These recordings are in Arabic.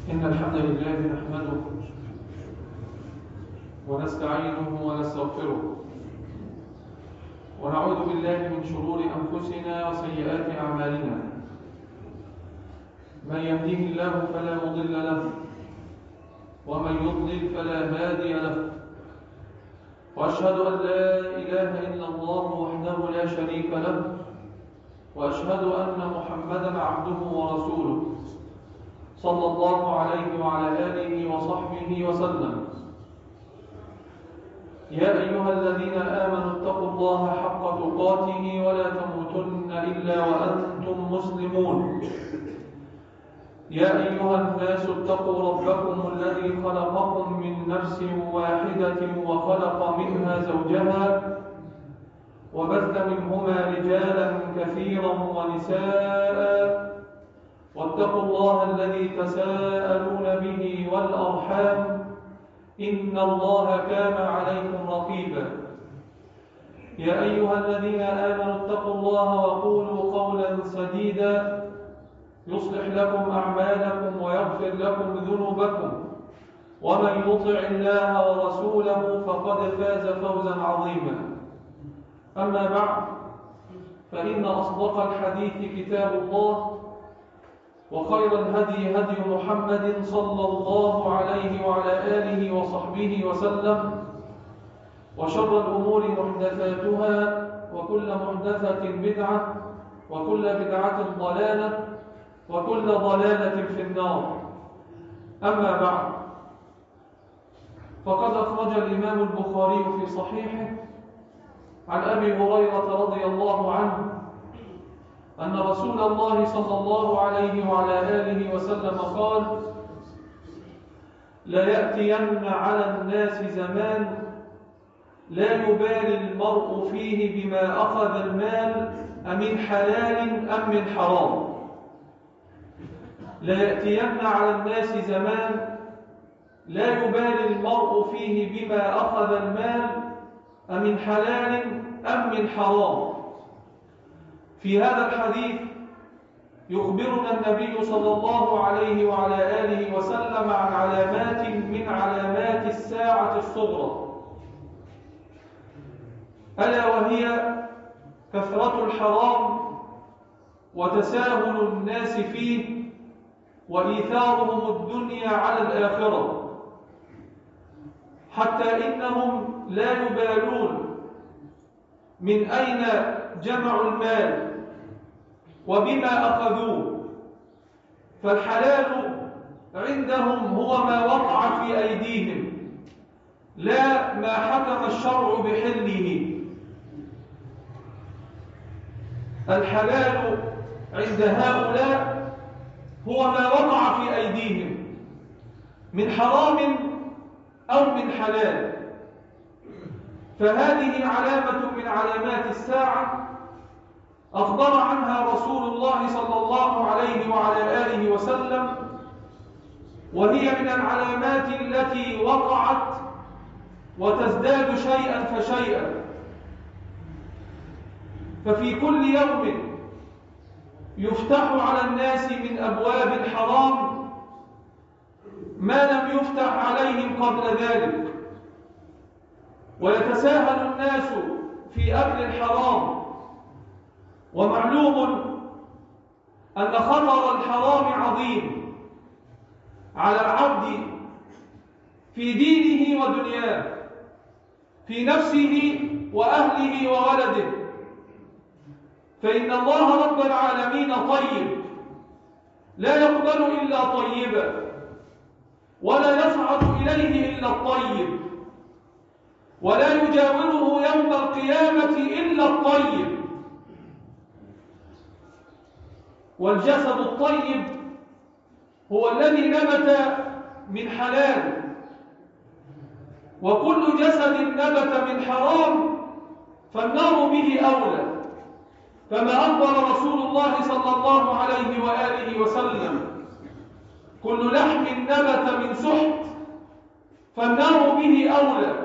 إن الحمد لله نحمده ونستعينه ونستغفره ونعوذ بالله من شرور أنفسنا وسيئات أعمالنا. من يهده الله فلا مضل له ومن يضلل فلا هادي له، وأشهد أن لا إله إلا الله وحده لا شريك له، وأشهد أن محمدا عبده ورسوله صلى الله عليه وعلى آله وصحبه وسلم. يا أيها الذين آمنوا اتقوا الله حق تقاته ولا تموتن إلا وأنتم مسلمون. يا أيها الناس اتقوا ربكم الذي خلقكم من نفس واحدة وخلق منها زوجها وبث منهما رجالا كثيرا ونساء، واتقوا الله الذي تساءلون به والأرحام إن الله كان عليكم رقيبا. يا أيها الذين آمنوا اتقوا الله وقولوا قولا سديدا يصلح لكم أعمالكم ويغفر لكم ذنوبكم، ومن يطع الله ورسوله فقد فاز فوزا عظيما. أما بعد، فإن أصدق الحديث كتاب الله، وخير الهدي هدي محمد صلى الله عليه وعلى آله وصحبه وسلم، وشر الأمور محدثاتها، وكل محدثة بدعة، وكل بدعة ضلالة، وكل ضلالة في النار. أما بعد، فقد أخرج الإمام البخاري في صحيحه عن أبي هريرة رضي الله عنه أن رسول الله صلى الله عليه وعلى آله وسلم قال: لا يأتين على الناس زمان لا يبالي المرء فيه بما أخذ المال أمن حلال أم من حرام. لا يأتين على الناس زمان لا يبالي المرء فيه بما أخذ المال أمن حلال أم من حرام. في هذا الحديث يخبرنا النبي صلى الله عليه وعلى آله وسلم عن علامات من علامات الساعة الصغرى، ألا وهي كثرة الحرام وتساهل الناس فيه وإيثارهم الدنيا على الآخرة، حتى إنهم لا يبالون من أين جمعوا المال وبما أخذوه، فالحلال عندهم هو ما وقع في أيديهم لا ما حكم الشرع بحله. الحلال عند هؤلاء هو ما وقع في أيديهم من حرام أو من حلال. فهذه علامة من علامات الساعة أخبر عنها رسول الله صلى الله عليه وعلى آله وسلم، وهي من العلامات التي وقعت وتزداد شيئا فشيئا. ففي كل يوم يفتح على الناس من أبواب الحرام ما لم يفتح عليهم قبل ذلك، ويتساهل الناس في أكل الحرام. ومعلوم أن خطر الحرام عظيم على العبد في دينه ودنياه، في نفسه وأهله وولده. فإن الله رب العالمين طيب لا يقبل إلا طيبا، ولا يصعد إليه إلا الطيب، ولا يجاوره يوم القيامة إلا الطيب. والجسد الطيب هو الذي نبت من حلال، وكل جسد نبت من حرام فالنار به أولى، كما أخبر رسول الله صلى الله عليه وآله وسلم: كل لحم نبت من سحت فالنار به أولى.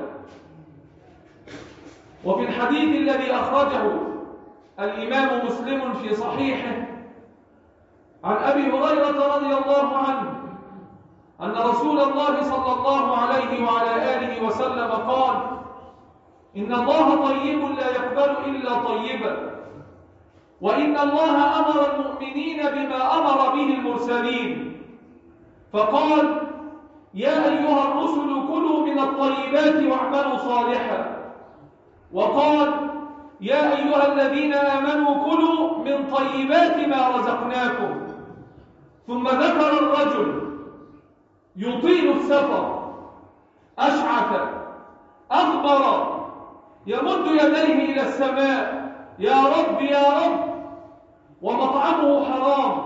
وفي الحديث الذي أخرجه الإمام مسلم في صحيحه عن أبي هريرة رضي الله عنه أن رسول الله صلى الله عليه وعلى آله وسلم قال: إن الله طيب لا يقبل إلا طيبا، وإن الله أمر المؤمنين بما أمر به المرسلين، فقال: يا أيها الرسل كلوا من الطيبات واعملوا صالحا، وقال: يا أيها الذين آمنوا كلوا من طيبات ما رزقناكم. ثم ذكر الرجل يطيل السفر أشعث أغبر يمد يديه إلى السماء: يا رب يا رب، ومطعمه حرام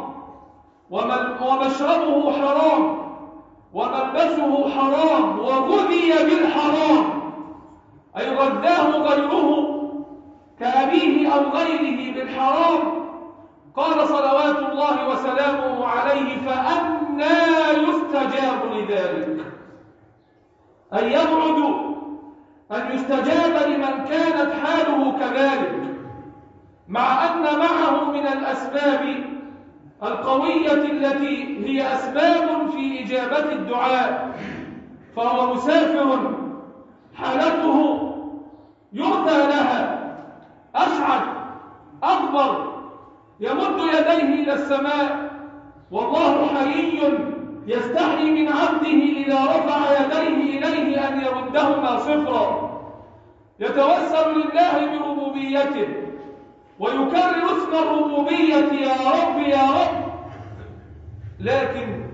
ومشربه حرام وملبسه حرام وغذي بالحرام، أي غذاه غيره كأبيه أو غيره بالحرام. قال صلوات الله وسلامه عليه: فأنى يستجاب لذلك؟ أي يبعد أن يستجاب لمن كانت حاله كذلك، مع أن معه من الأسباب القوية التي هي أسباب في إجابة الدعاء، فهو مسافر حالته يؤتى لها، أشعث أغبر يمد يديه إلى السماء، والله حيي يستحي من عبده إذا رفع يديه إليه أن يردهما صفرا، يتوسل لله بربوبيته ويكرر اسم الربوبية: يا رب يا رب. لكن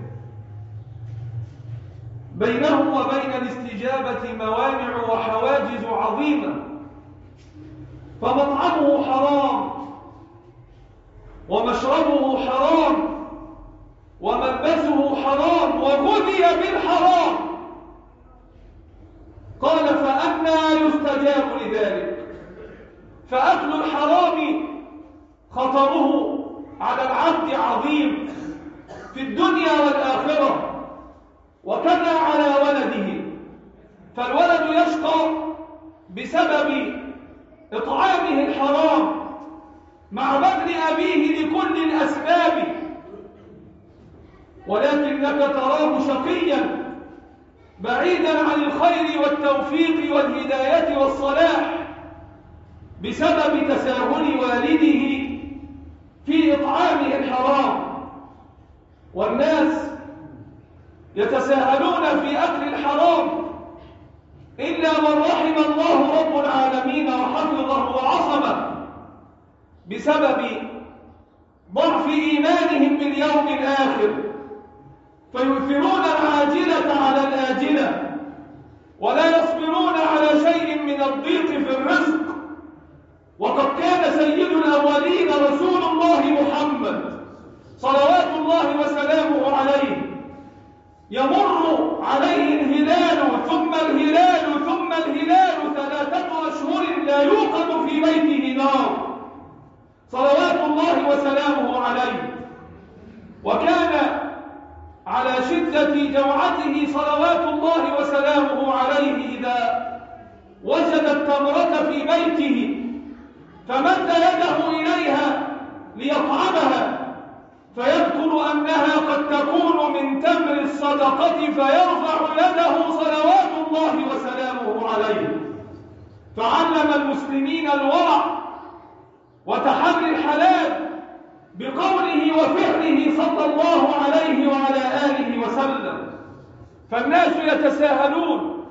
بينه وبين الاستجابة موانع وحواجز عظيمة، فمطعمه حرام ومشربه حرام وملبسه حرام وغذي بالحرام. قال: فأنى يستجاب لذلك؟ فأكل الحرام خطره على العبد عظيم في الدنيا والآخرة، وكذا على ولده، فالولد يشقى بسبب إطعامه الحرام مع بذل أبيه لكل الأسباب، ولكنك تراه شقيا بعيدا عن الخير والتوفيق والهداية والصلاح بسبب تساهل والده في إطعامه الحرام. والناس يتساهلون في أكل الحرام إلا من رحم الله رب العالمين وحفظه وعصمه بسبب ضعف إيمانهم باليوم الآخر، فيؤثرون العاجلة على الآجلة ولا يصبرون على شيء من الضيق في الرزق. وقد كان سيد الأولين رسول الله محمد صلوات الله وسلامه عليه يمر عليه الهلال ثم الهلال ثم الهلال 3 أشهر لا يوقد في بيته نار، صلوات الله وسلامه عليه. وكان على شدة جوعته صلوات الله وسلامه عليه إذا وجد التمرة في بيته فمد يده إليها ليطعمها، فيذكر أنها قد تكون من تمر الصدقة فيرفع يده صلوات الله وسلامه عليه. فعلم المسلمين الورع وتحري الحلال بقوله وفعله صلى الله عليه وعلى آله وسلم. فالناس يتساهلون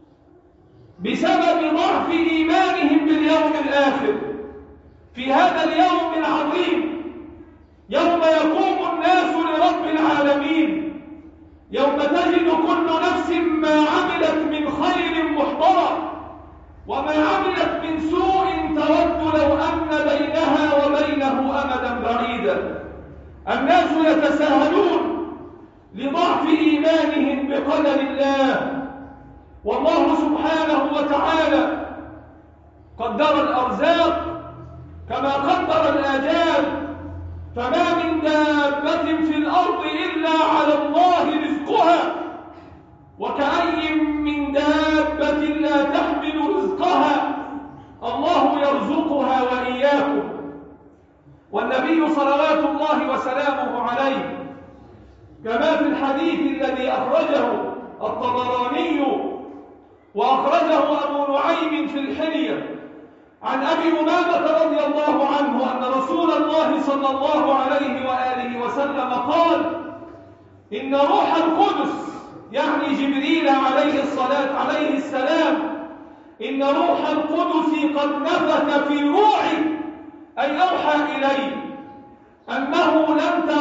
بسبب ضعف إيمانهم باليوم الآخر في هذا اليوم العظيم، يوم يقوم الناس لرب العالمين، يوم تجد كل نفس ما عملت من خير محضرا وما عملت من سوء تود لو أن بينها وبينه أمدا بعيدا. الناس يتساهلون لضعف إيمانهم بقدر الله، والله سبحانه وتعالى قدر الأرزاق كما قدر الآجال، فما من دابة في الأرض إلا على الله رزقها، وكأي من دابة لا تحمل رزقها الله يرزقها وإياكم. والنبي صلوات الله وسلامه عليه كما في الحديث الحديث الذي أخرجه الطبراني وأخرجه أبو نعيم في الحلية عن أبي أمامة رضي الله عنه أن رسول الله صلى الله عليه وآله وسلم قال: إن روح القدس، يعني جبريل عليه السلام، إن روح القدس قد نفث في روحي، أي أوحى إلي أنه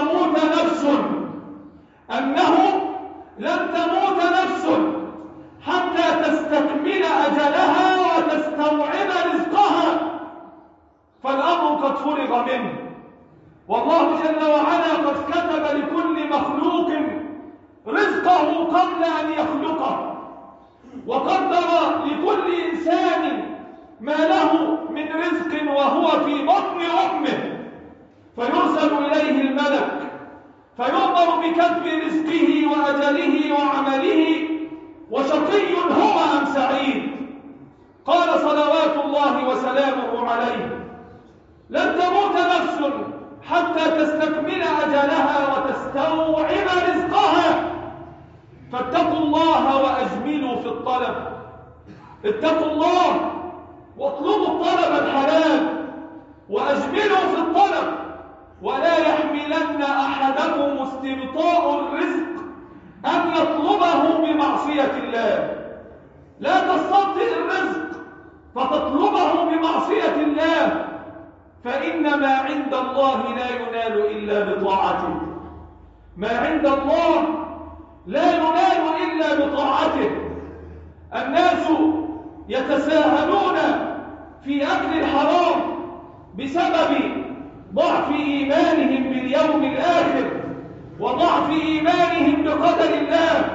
لن تموت نفس حتى تستكمل أجلها وتستوعب رزقها، فالأمر قد فرغ منه، والله جل وعلا قد كتب لكل مخلوق رزقه قبل أن يخلقه، وقدر لكل إنسان ما له من رزق وهو في بطن أمه، فيرسل إليه الملك فيؤمر بكتب رزقه وأجله وعمله، وشقي هو أم سعيد. قال صلوات الله وسلامه عليه: لن تموت نفس حتى تستكمل أجلها وتستوعب رزقها، فاتقوا الله وأجملوا في الطلب. اتقوا الله واطلبوا الطلب الحلال وأجملوا في الطلب، ولا يحملن أحدكم استبطاء الرزق أن يطلبه بمعصية الله. لا تستبطئ الرزق فتطلبه بمعصية الله، فإن ما عند الله لا ينال إلا بطاعته. ما عند الله لا ينال إلا بطاعته. الناس يتساهلون في أكل الحرام بسبب ضعف إيمانهم باليوم الآخر وضعف إيمانهم بقدر الله.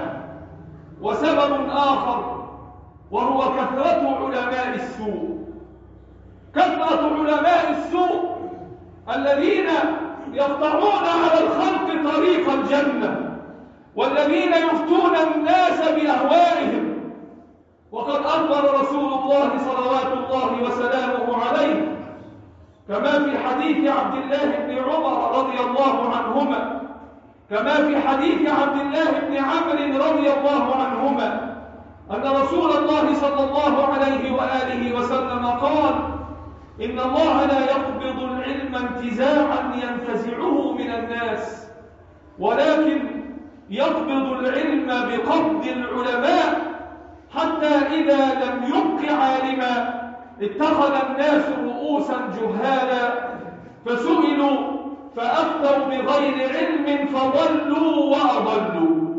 وسبب آخر وهو كثرة علماء السوء، كثرة علماء السوء الذين يقطعون على الخلق طريق الجنة، والذين يفتون الناس بأهوائهم. وقد أخبر رسول الله صلوات الله وسلامه عليه كما في حديث عبد الله بن عمر رضي الله عنهما، كما في حديث عبد الله بن عمرو رضي الله عنهما، أن رسول الله صلى الله عليه وآله وسلم قال: إن الله لا يقبض العلم انتزاعا ينتزعه من الناس، ولكن يقبض العلم بقبض العلماء، حتى إذا لم يبق عالما اتخذ الناس رؤوسا جهالا فسئلوا فأفتوا بغير علم فضلوا وأضلوا.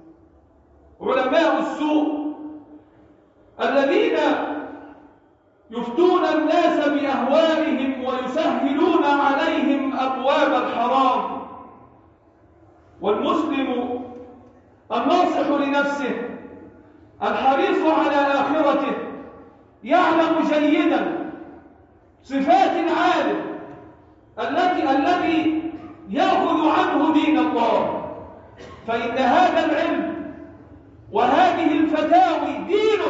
علماء السوء الذين يفتون الناس بأهوائهم ويسهلون عليهم أبواب الحرام. والمسلم الناصح لنفسه الحريص على آخرته يعلم جيدا صفات العالم الذي يأخذ عنه دين الله، فإن هذا العلم وهذه الفتاوي دين،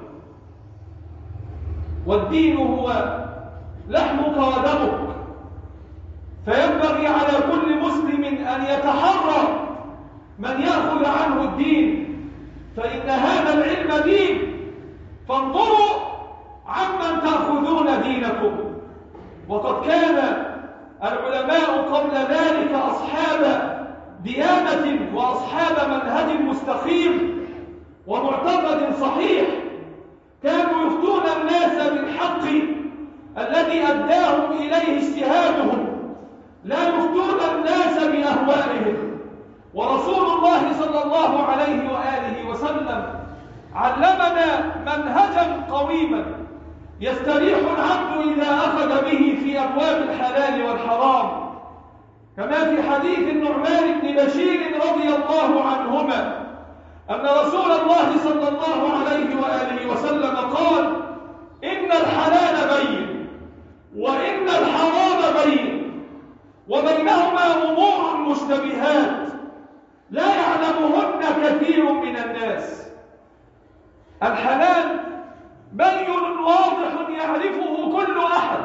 والدين هو لحمك ودمك، فينبغي على كل مسلم أن يتحرى من يأخذ عنه الدين، فإن هذا العلم دين. فانظروا عمن تأخذون دينكم. وقد كان العلماء قبل ذلك أصحاب ديانة وأصحاب منهج مستقيم ومعتقد صحيح، كانوا يفتون الناس بالحق الذي أداهم إليه اجتهادهم، لا يفتون الناس بأهوائهم. ورسول الله صلى الله عليه وآله وسلم علمنا منهجا قويما يستريح العبد إذا أخذ به في أبواب الحلال والحرام، كما في حديث النعمان بن بشير رضي الله عنهما أن رسول الله صلى الله عليه وآله وسلم قال: إن الحلال بين وإن الحرام بين وبينهما أمور مشتبهات لا يعلمهن كثير من الناس. الحلال بين واضح يعرفه كل أحد،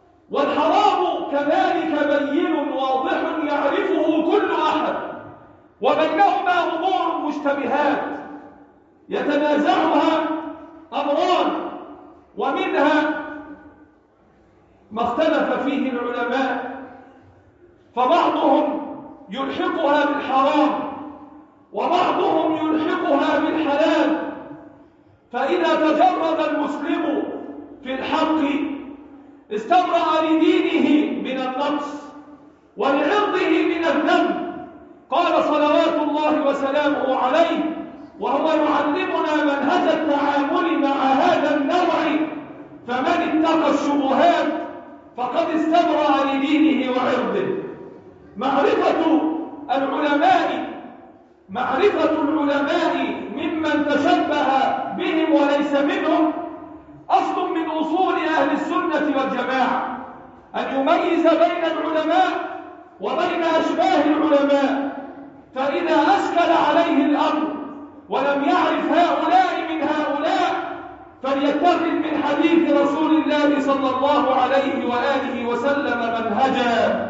والحرام كذلك بين واضح يعرفه كل أحد، وبينهما أمور مشتبهات يتنازعها أمران، ومنها ما اختلف فيه العلماء، فبعضهم يلحقها بالحرام وبعضهم يلحقها بالحلال. فإذا تجرد المسلم في الحق استبرأ لدينه من النقص ولعرضه من الذنب. قال صلوات الله وسلامه عليه وهو يعلمنا منهج التعامل مع هذا النوع: فمن اتقى الشبهات فقد استبرأ لدينه وعرضه. معرفة العلماء ممن تشبه بهم وليس منهم أصل من أصول أهل السنة والجماعة، أن يميز بين العلماء وبين أشباه العلماء. فإذا أشكل عليه الأمر ولم يعرف هؤلاء من هؤلاء فليتخذ من حديث رسول الله صلى الله عليه وآله وسلم منهجا.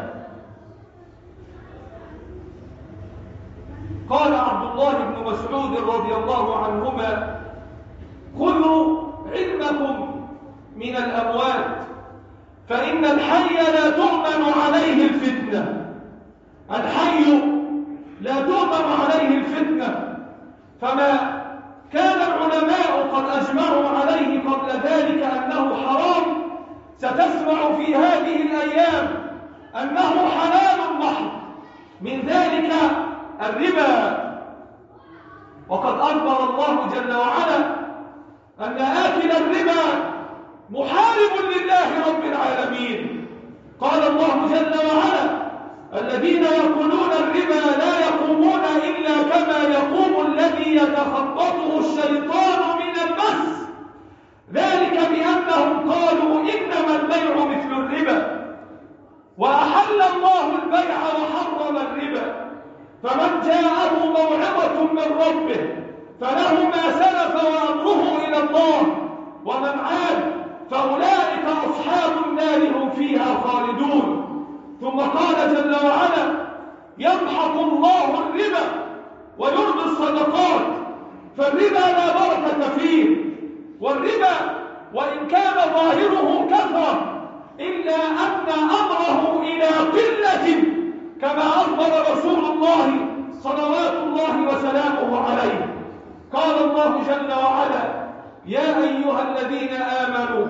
قال عبد الله بن مسعود رضي الله عنهما: خذوا علمكم من الأموات فإن الحي لا تؤمن عليه الفتنة. الحي لا تؤمن عليه الفتنة، فما كان العلماء قد أجمعوا عليه قبل ذلك أنه حرام، ستسمع في هذه الأيام أنه حلال محض، من ذلك الربا. وقد أخبر الله جل وعلا أن آكل الربا محارب لله رب العالمين. قال الله جل وعلا: الذين يأكلون الربا لا يقومون إلا كما يقوم الذي يتخبطه الشيطان من المس، ذلك بأنهم قالوا إنما البيع مثل الربا وأحل الله البيع وحرم الربا. فمن جاءه موعظة من ربه فله ما سلف وأمره إلى الله، ومن عاد فأولئك أصحاب النار هم فيها خالدون. ثم قال جل وعلا: يمحق الله الربا ويربي الصدقات. فالربا لا بركة فيه، والربا وإن كان ظاهره كثرة إلا أن أمره إلى قلة، كما أخبر رسول الله صلوات الله وسلامه عليه. قال الله جل وعلا: يا أيها الذين آمنوا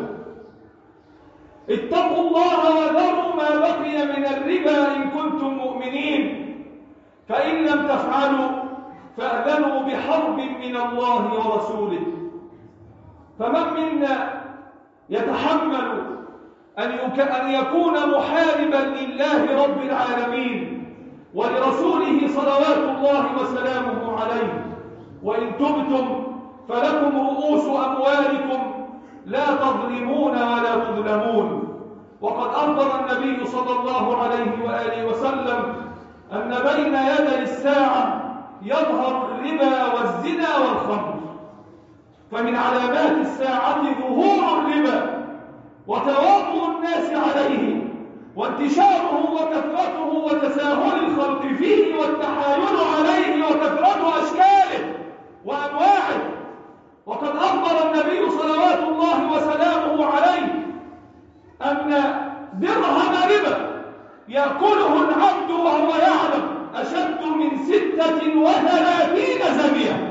اتقوا الله وذروا ما بقي من الربا إن كنتم مؤمنين، فإن لم تفعلوا فأذنوا بحرب من الله ورسوله. فمن منا يتحمل أن يكون محاربا لله رب العالمين ولرسوله صلوات الله وسلامه عليه؟ وإن تبتم فلكم رؤوس أموالكم لا تظلمون ولا تظلمون. وقد أخبر النبي صلى الله عليه وآله وسلم أن بين يدي الساعة يظهر الربا والزنا والخمر. فمن علامات الساعة ظهور الربا وتواطؤ الناس عليه وانتشاره وكثرته وتساهل الخلق فيه والتحايل عليه وكثرة أشكاله وأنواعه. وقد أخبر النبي صلوات الله وسلامه عليه أن درهم ربا يأكله العبد وهو يعلم أشد من 36 زانية.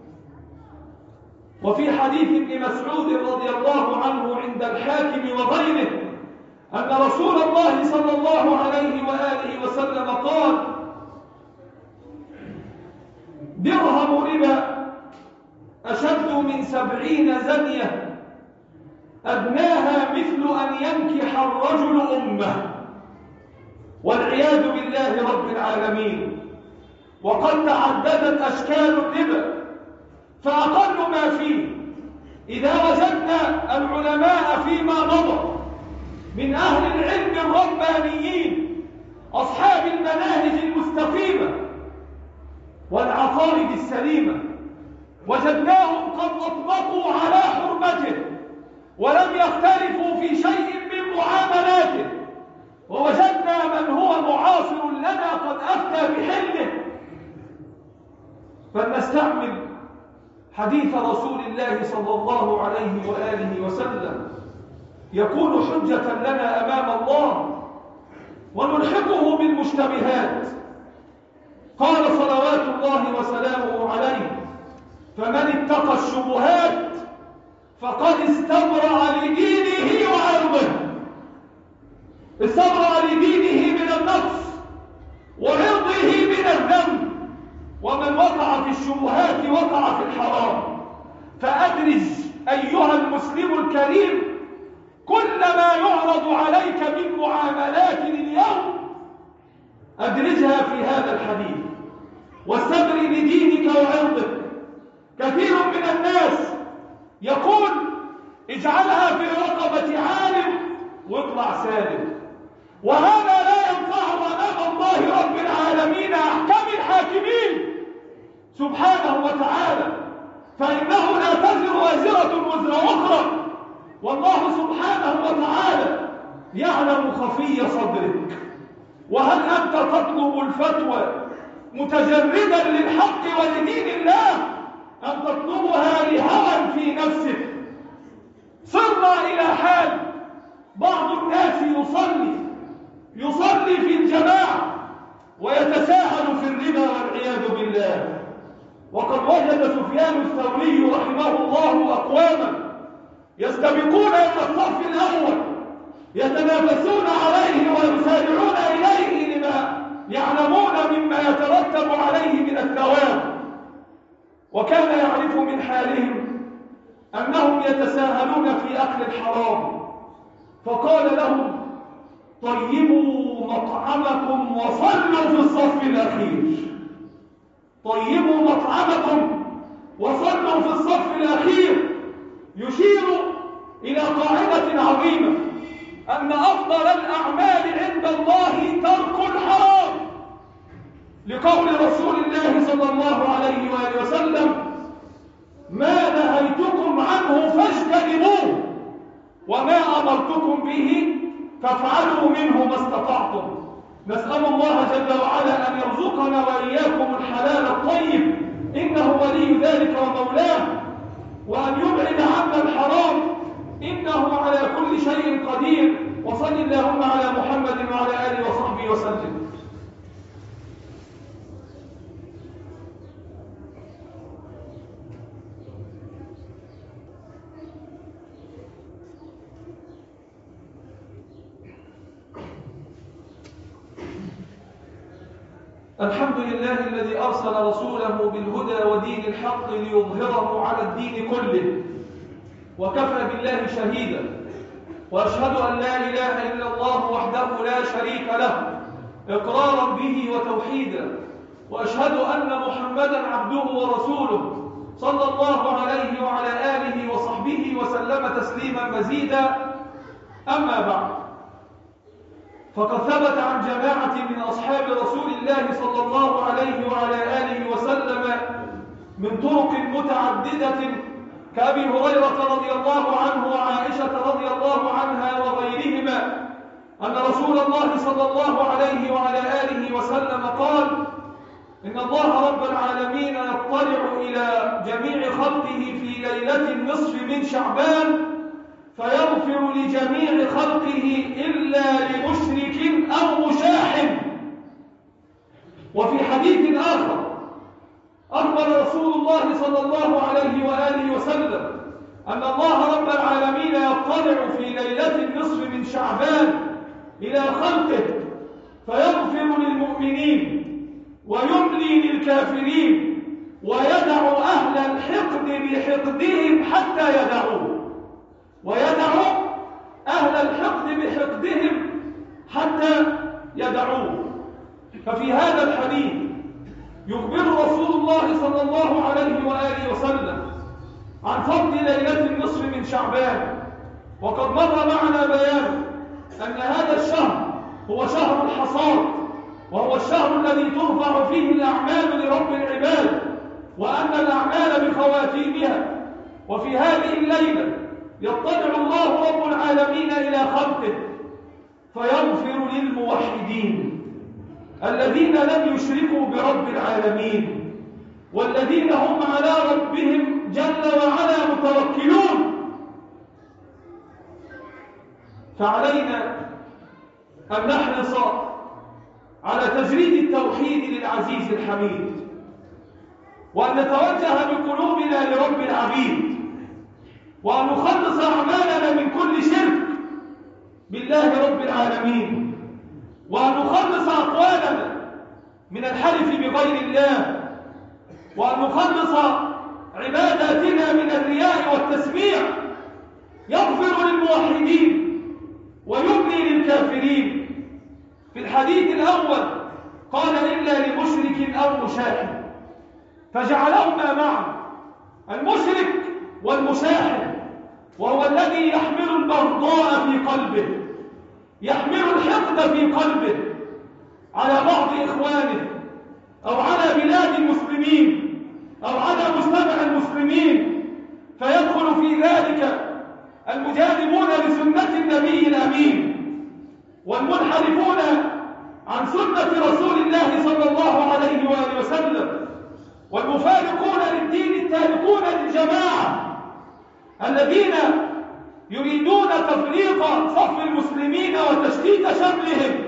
وفي حديث ابن مسعود رضي الله عنه عند الحاكم وغيره أن رسول الله صلى الله عليه وآله وسلم قال: درهم ربا أشد من 70 زانية أدناها مثل أن ينكح الرجل أمه، والعياذ بالله رب العالمين. وقد تعددت أشكال الربا، فأقل ما فيه إذا وجدنا العلماء فيما مضى من أهل العلم الربانيين أصحاب المناهج المستقيمة والعقائد السليمة، وجدناهم قد أطبقوا على حرمته ولم يختلفوا في شيء من معاملاته، ووجدنا من هو معاصر لنا قد أفتى بحله فلنستعمل حديث رسول الله صلى الله عليه وآله وسلم يكون حجة لنا أمام الله، ونلحقه بالمشتبهات. قال صلوات الله وسلامه عليه: فمن اتقى الشبهات فقد استبرأ لدينه وعرضه. استبرأ لدينه من النقص وعرضه من الذنب. ومن وقع في الشبهات وقع في الحرام. فأدرج أيها المسلم الكريم كل ما يعرض عليك من معاملات اليوم أدرجها في هذا الحديث، واستبرئ لدينك وعرضك. كثير من الناس يقول اجعلها في رقبة عالم واطلع سالم، وهذا لا ينفع أمام الله رب العالمين أحكم الحاكمين سبحانه وتعالى، فإنه لا تزر وازرة وزر أخرى، والله سبحانه وتعالى يعلم خفي صدرك. وهل أنت تطلب الفتوى متجردا للحق ولدين الله أم تطلبها لهوى في نفسك؟ صرنا إلى حال بعض الناس يصلي في الجماعة ويتساهل في الربا والعياذ بالله. وقد وجد سفيان الثوري رحمه الله أقواما يستبقون إلى الصف الأول يتنافسون عليه ويسارعون إليه لما يعلمون مما يترتب عليه من الثواب، وكان يعرف من حالهم أنهم يتساهلون في أكل الحرام، فقال لهم: طيبوا مطعمكم وصلوا في الصف الأخير. طيبوا مطعمكم وصلوا في الصف الأخير، يشير إلى قاعدة عظيمة، أن أفضل الأعمال عند الله ترك الحرام، لقول رسول الله صلى الله عليه وآله وسلم: ما نهيتكم عنه فاجتنبوه وما أمرتكم به فافعلوا منه ما استطعتم. نسأل الله جل وعلا أن يرزقنا وإياكم الحلال الطيب، إنه ولي ذلك ومولاه، وأن يبعد عنا الحرام، إنه على كل شيء قدير. وصل اللهم على محمد وعلى آله وصحبه وسلم. الحمد لله الذي أرسل رسوله بالهدى ودين الحق ليظهره على الدين كله، وكفى بالله شهيدا، وأشهد أن لا إله إلا الله وحده لا شريك له إقرارا به وتوحيدا، وأشهد أن محمدا عبده ورسوله صلى الله عليه وعلى آله وصحبه وسلم تسليما مزيدا. أما بعد، فقد ثبت عن جماعة من أصحاب رسول الله صلى الله عليه وعلى آله وسلم من طرق متعددة كأبي هريرة رضي الله عنه وعائشة رضي الله عنها وغيرهما أن رسول الله صلى الله عليه وعلى آله وسلم قال: إن الله رب العالمين يطلع إلى جميع خلقه في ليلة النصف من شعبان فيغفر لجميع خلقه إلا لمشرك أو مشاحن. وفي حديث آخر أخبر رسول الله صلى الله عليه وآله وسلم أن الله رب العالمين يطلع في ليلة النصف من شعبان إلى خلقه فيغفر للمؤمنين ويملي للكافرين ويدع أهل الحقد بحقدهم حتى يدعوه، ويدع أهل الحقد بحقدهم حتى يدعوه. ففي هذا الحديث يخبر رسول الله صلى الله عليه وآله وسلم عن فضل ليلة النصف من شعبان، وقد مر معنا بيان أن هذا الشهر هو شهر الحصاد، وهو الشهر الذي ترفع فيه الأعمال لرب العباد، وأن الأعمال بخواتيمها. وفي هذه الليلة يطلع الله رب العالمين إلى خلقه فيغفر للموحدين الذين لم يشركوا برب العالمين، والذين هم على ربهم جل وعلا متوكلون. فعلينا أن نحرص على تجريد التوحيد للعزيز الحميد، وأن نتوجه بقلوبنا لرب العبيد، وأن نخلص أعمالنا من كل شرك بالله رب العالمين، وأن نخلص أقوالنا من الحلف بغير الله، وأن نخلص عباداتنا من الرياء والتسميع. يغفر للموحدين ويملي للكافرين. في الحديث الأول قال إلا لمشرك أو مشاحن، فجعلهما معا، المشرك والمشاحن، وهو الذي يحمل البغضاء في قلبه، يحمل الحقد في قلبه على بعض إخوانه أو على بلاد المسلمين أو على مجتمع المسلمين، فيدخل في ذلك المجانبون لسنة النبي الأمين والمنحرفون عن سنة رسول الله صلى الله عليه وآله وسلم، والمفارقون للدين التاركون للجماعة، الذين يريدون تفريق صف المسلمين وتشتيت شملهم،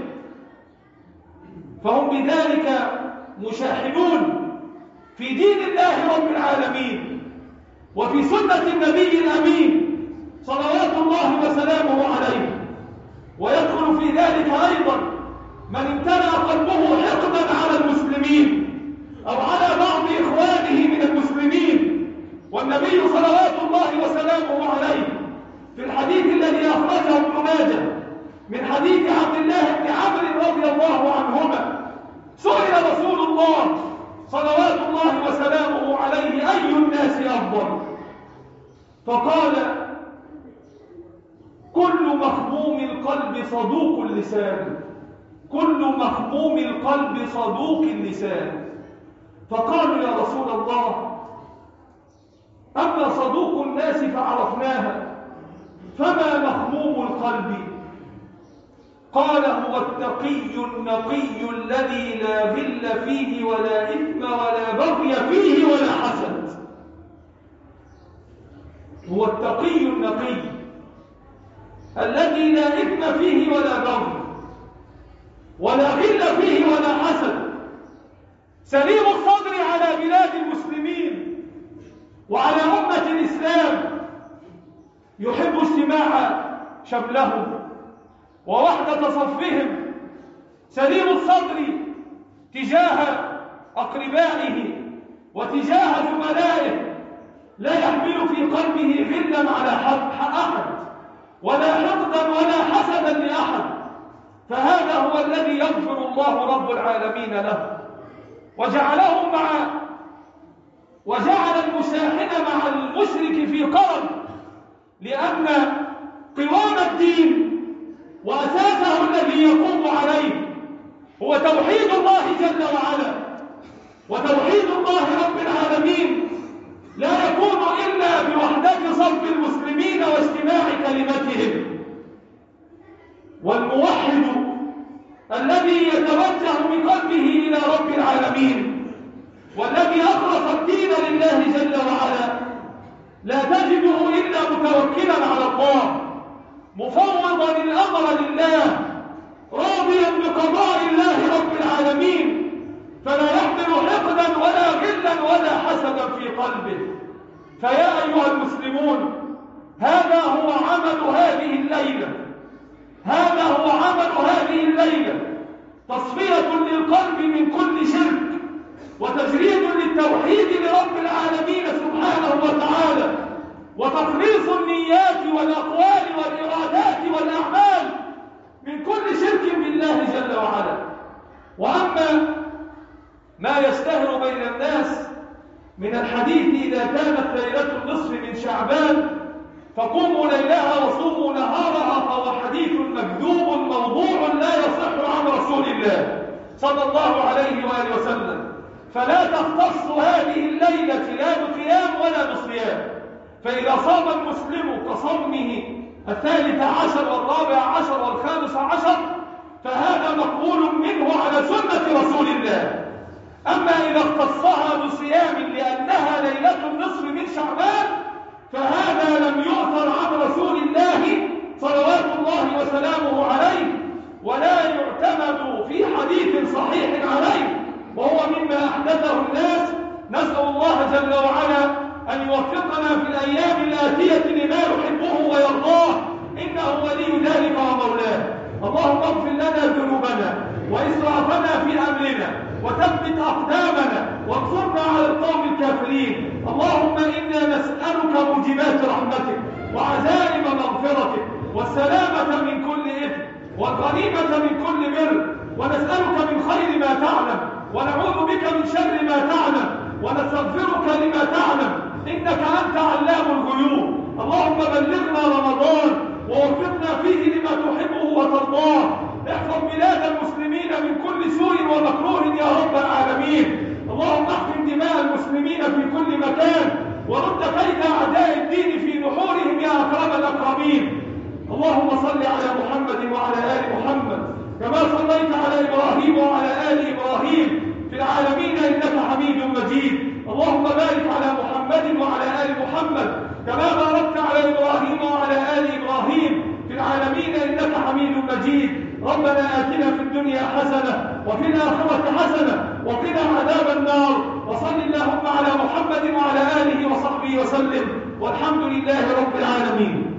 فهم بذلك مشاحنون في دين الله رب العالمين وفي سنة النبي الأمين صلوات الله وسلامه عليه. ويدخل في ذلك أيضا من امتلأ قلبه حقدا على المسلمين أو على بعض إخوانه من المسلمين. والنبي صلوات الله وسلامه عليه في الحديث الذي أخرجه ابن ماجه من حديث عبد الله بن عمرو رضي الله عنهما، سئل رسول الله صلوات الله وسلامه عليه أي الناس أفضل؟ فقال كل مخموم القلب صدوق اللسان، كل مخموم القلب صدوق اللسان. فقالوا يا رسول الله أما صدوق الناس فعرفناها، فما مخموم القلب؟ قال هو التقي النقي الذي لا غل فيه ولا إثم ولا بغي فيه ولا حسد. هو التقي النقي الذي لا إثم فيه ولا بغي ولا غل فيه ولا حسد، سليم الصدر على بلاد المسلمين وعلى أمة الإسلام، يحب اجتماع شملهم ووحدة صفهم، سليم الصدر تجاه أقربائه وتجاه زملائه، لا يحمل في قلبه غلا على أحد ولا حقدا ولا حسدا لأحد، فهذا هو الذي يغفر الله رب العالمين له. وجعل المشاحن مع المشرك في قرن، لأن قوام الدين وأساسه الذي يقوم عليه هو توحيد الله جل وعلا، وتوحيد الله رب العالمين لا يكون إلا بوحدة صف المسلمين واجتماع كلمتهم. والموحد الذي يتوجه بقلبه إلى رب العالمين والذي أخلص الدين لله جل وعلا لا تجده إلا متوكلا على الله، مفوضا الأمر لله، راضيا بقضاء الله رب العالمين، فلا يحمل حقدا ولا غلا ولا حسدا في قلبه. فيا أيها المسلمون، هذا هو عمل هذه الليلة، هذا هو عمل هذه الليلة، تصفية للقلب من كل شرك وتجريد للتوحيد لرب العالمين سبحانه وتعالى، وتخليص النيات والأقوال والإرادات والأعمال من كل شرك بالله جل وعلا. وأما ما يشتهر بين الناس من الحديث إذا كانت ليلة النصف من شعبان فقوموا ليلها وصوموا نهارها، فهو حديث مكذوب موضوع لا يصح عن رسول الله صلى الله عليه وآله وسلم. فلا تختص هذه الليلة لا بقيام ولا بصيام، فإذا صام المسلم كصومه 13 و14 و15 فهذا مقبول منه على سنة رسول الله. أما إذا اختصها بصيام بأنها ليلة النصف من شعبان، فهذا لم يؤثر عن رسول الله صلوات الله وسلامه عليه، ولا يعتمد في حديث صحيح عليه، وهو مما أحدثه الناس. نسأل الله جل وعلا أن يوفقنا في الأيام الآتية لما يحبه ويرضاه، إنه ولي ذلك ومولاه. اللهم اغفر لنا ذنوبنا وإسرافنا في أمرنا وثبت أقدامنا وانصرنا على القوم الكافرين. اللهم إنا نسألك موجبات رحمتك وعزائم مغفرتك والسلامة من كل إثم والغنيمة من كل بر، ونسألك من خير ما تعلم ونعوذ بك من شر ما تعلم ونستغفرك لما تعلم، إنك أنت علام الغيوب. اللهم بلغنا رمضان ووفقنا فيه لما تحبه وترضاه. احفظ بلاد المسلمين من كل سوء ومكروه يا رب العالمين. اللهم احفظ دماء المسلمين في كل مكان ورد كيد أعداء الدين في نحورهم يا أكرم الأكرمين. اللهم صل على محمد وعلى آل محمد كما صليت على إبراهيم وعلى آل إبراهيم في العالمين إنك حميد مجيد. اللهم بارك على محمد وعلى آل محمد كما باركت على إبراهيم وعلى آل إبراهيم في العالمين إنك حميد مجيد. ربنا آتنا في الدنيا حسنة وفي الآخرة حسنة وقنا عذاب النار. وصل اللهم على محمد وعلى آله وصحبه وسلم، والحمد لله رب العالمين.